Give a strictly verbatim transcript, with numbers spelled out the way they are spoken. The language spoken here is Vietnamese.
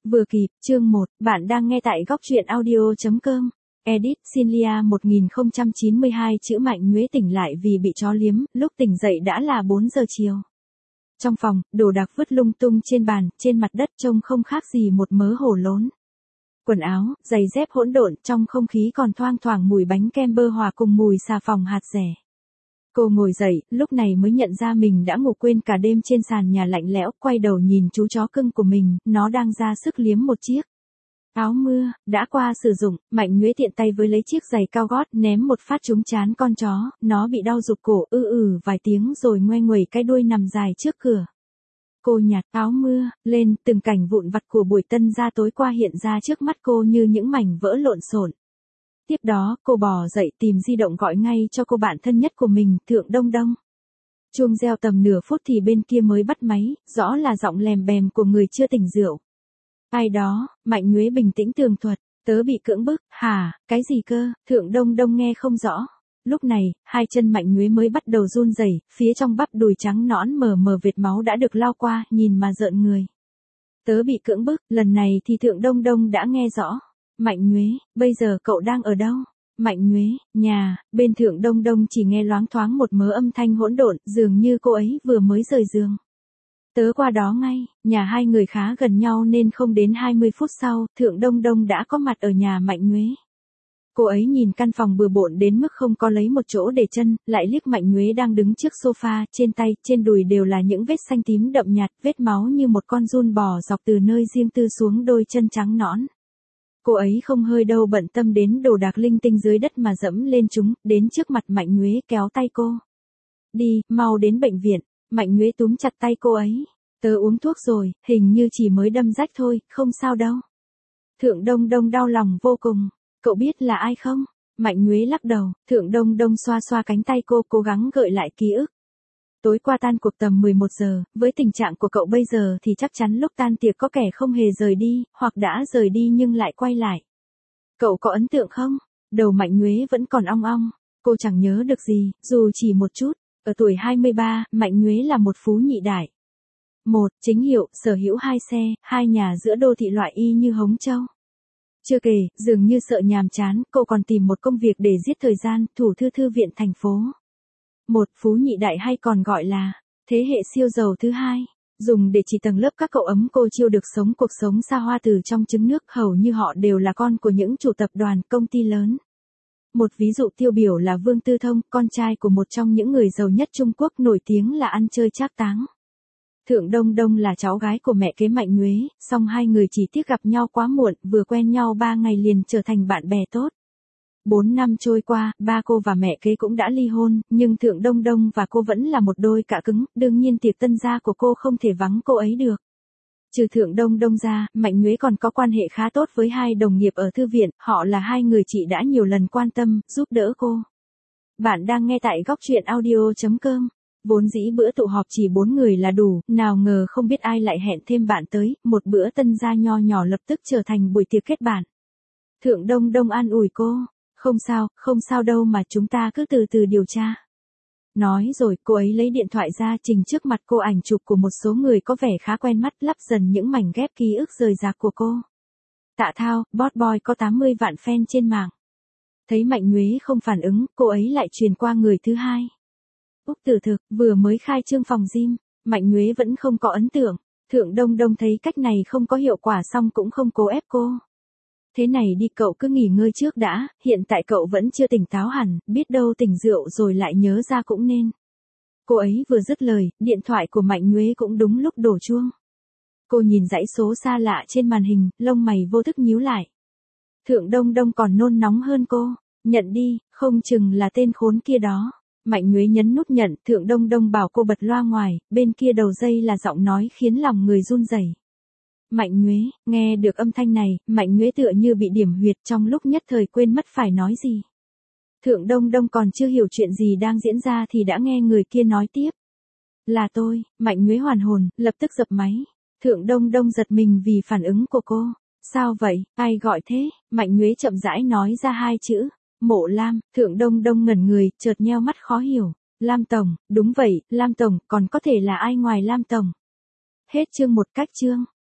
Vừa kịp, chương một, bạn đang nghe tại góc truyện audio chấm com. Edit, Sinlia một nghìn không trăm chín mươi hai chữ Mạnh Nhuế tỉnh lại vì bị chó liếm, lúc tỉnh dậy đã là bốn giờ chiều. Trong phòng, đồ đạc vứt lung tung trên bàn, trên mặt đất trông không khác gì một mớ hổ lốn. Quần áo, giày dép hỗn độn, trong không khí còn thoang thoảng mùi bánh kem bơ hòa cùng mùi xà phòng hạt dẻ. Cô ngồi dậy, lúc này mới nhận ra mình đã ngủ quên cả đêm trên sàn nhà lạnh lẽo, quay đầu nhìn chú chó cưng của mình, nó đang ra sức liếm một chiếc áo mưa, đã qua sử dụng. Mạnh Nhuế tiện tay với lấy chiếc giày cao gót, ném một phát trúng trán con chó, nó bị đau rụt cổ, ư ừ vài tiếng rồi ngoe nguẩy cái đuôi nằm dài trước cửa. Cô nhặt áo mưa lên, từng cảnh vụn vặt của buổi tân gia tối qua hiện ra trước mắt cô như những mảnh vỡ lộn xộn. Tiếp đó, cô bò dậy tìm di động gọi ngay cho cô bạn thân nhất của mình, Thượng Đông Đông. Chuông reo tầm nửa phút thì bên kia mới bắt máy, rõ là giọng lèm bèm của người chưa tỉnh rượu. Ai đó, Mạnh Nhuế bình tĩnh tường thuật, tớ bị cưỡng bức, hả, cái gì cơ, Thượng Đông Đông nghe không rõ. Lúc này, hai chân Mạnh Nhuế mới bắt đầu run rẩy, phía trong bắp đùi trắng nõn mờ mờ vệt máu đã được lau qua, nhìn mà rợn người. Tớ bị cưỡng bức, lần này thì Thượng Đông Đông đã nghe rõ. Mạnh Nhuế, bây giờ cậu đang ở đâu? Mạnh Nhuế, nhà, bên Thượng Đông Đông chỉ nghe loáng thoáng một mớ âm thanh hỗn độn, dường như cô ấy vừa mới rời giường. Tớ qua đó ngay, nhà hai người khá gần nhau nên không đến hai mươi phút sau, Thượng Đông Đông đã có mặt ở nhà Mạnh Nhuế. Cô ấy nhìn căn phòng bừa bộn đến mức không có lấy một chỗ để chân, lại liếc Mạnh Nhuế đang đứng trước sofa, trên tay, trên đùi đều là những vết xanh tím đậm nhạt, vết máu như một con giun bò dọc từ nơi riêng tư xuống đôi chân trắng nõn. Cô ấy không hơi đâu bận tâm đến đồ đạc linh tinh dưới đất mà dẫm lên chúng, đến trước mặt Mạnh Nhuế kéo tay cô. Đi, mau đến bệnh viện. Mạnh Nhuế túm chặt tay cô ấy. Tớ uống thuốc rồi, hình như chỉ mới đâm rách thôi, không sao đâu. Thượng Đông Đông đau lòng vô cùng. Cậu biết là ai không? Mạnh Nhuế lắc đầu, Thượng Đông Đông xoa xoa cánh tay cô, cố gắng gợi lại ký ức. Tối qua tan cuộc tầm mười một giờ, với tình trạng của cậu bây giờ thì chắc chắn lúc tan tiệc có kẻ không hề rời đi, hoặc đã rời đi nhưng lại quay lại. Cậu có ấn tượng không? Đầu Mạnh Nhuế vẫn còn ong ong, cô chẳng nhớ được gì, dù chỉ một chút. Ở tuổi hai mươi ba, Mạnh Nhuế là một phú nhị đại. Một, chính hiệu, sở hữu hai xe, hai nhà giữa đô thị loại y như Hống Châu. Chưa kể, dường như sợ nhàm chán, cô còn tìm một công việc để giết thời gian, thủ thư thư viện thành phố. Một phú nhị đại hay còn gọi là thế hệ siêu giàu thứ hai, dùng để chỉ tầng lớp các cậu ấm cô chiêu được sống cuộc sống xa hoa từ trong trứng nước, hầu như họ đều là con của những chủ tập đoàn, công ty lớn. Một ví dụ tiêu biểu là Vương Tư Thông, con trai của một trong những người giàu nhất Trung Quốc nổi tiếng là ăn chơi trác táng. Thượng Đông Đông là cháu gái của mẹ kế Mạnh Nhuế, song hai người chỉ tiếc gặp nhau quá muộn, vừa quen nhau ba ngày liền trở thành bạn bè tốt. Bốn năm trôi qua, ba cô và mẹ kế cũng đã ly hôn, nhưng Thượng Đông Đông và cô vẫn là một đôi cạ cứng, đương nhiên tiệc tân gia của cô không thể vắng cô ấy được. Trừ Thượng Đông Đông ra, Mạnh Nhuế còn có quan hệ khá tốt với hai đồng nghiệp ở thư viện, họ là hai người chị đã nhiều lần quan tâm, giúp đỡ cô. Bạn đang nghe tại góc truyện audio chấm com. Vốn dĩ bữa tụ họp chỉ bốn người là đủ, nào ngờ không biết ai lại hẹn thêm bạn tới, một bữa tân gia nho nhỏ lập tức trở thành buổi tiệc kết bạn. Thượng Đông Đông an ủi cô. Không sao, không sao đâu mà chúng ta cứ từ từ điều tra. Nói rồi, cô ấy lấy điện thoại ra trình trước mặt cô ảnh chụp của một số người có vẻ khá quen mắt, lắp dần những mảnh ghép ký ức rời rạc của cô. Tạ Thao, Boss Boy có tám mươi vạn fan trên mạng. Thấy Mạnh Nhuế không phản ứng, cô ấy lại truyền qua người thứ hai. Úc Tử Thực, vừa mới khai trương phòng gym, Mạnh Nhuế vẫn không có ấn tượng. Thượng Đông Đông thấy cách này không có hiệu quả xong cũng không cố ép cô. Thế này đi, cậu cứ nghỉ ngơi trước đã, hiện tại cậu vẫn chưa tỉnh táo hẳn, biết đâu tỉnh rượu rồi lại nhớ ra cũng nên. Cô ấy vừa dứt lời, điện thoại của Mạnh Nhuế cũng đúng lúc đổ chuông. Cô nhìn dãy số xa lạ trên màn hình, lông mày vô thức nhíu lại. Thượng Đông Đông còn nôn nóng hơn cô, nhận đi, không chừng là tên khốn kia đó. Mạnh Nhuế nhấn nút nhận, Thượng Đông Đông bảo cô bật loa ngoài, bên kia đầu dây là giọng nói khiến lòng người run rẩy. Mạnh Nhuế, nghe được âm thanh này, Mạnh Nhuế tựa như bị điểm huyệt, trong lúc nhất thời quên mất phải nói gì. Thượng Đông Đông còn chưa hiểu chuyện gì đang diễn ra thì đã nghe người kia nói tiếp. Là tôi. Mạnh Nhuế hoàn hồn, lập tức dập máy. Thượng Đông Đông giật mình vì phản ứng của cô. Sao vậy, ai gọi thế? Mạnh Nhuế chậm rãi nói ra hai chữ. Mộ Lam. Thượng Đông Đông ngẩn người, chợt nheo mắt khó hiểu. Lam Tổng, đúng vậy, Lam Tổng, còn có thể là ai ngoài Lam Tổng? Hết chương một cách chương.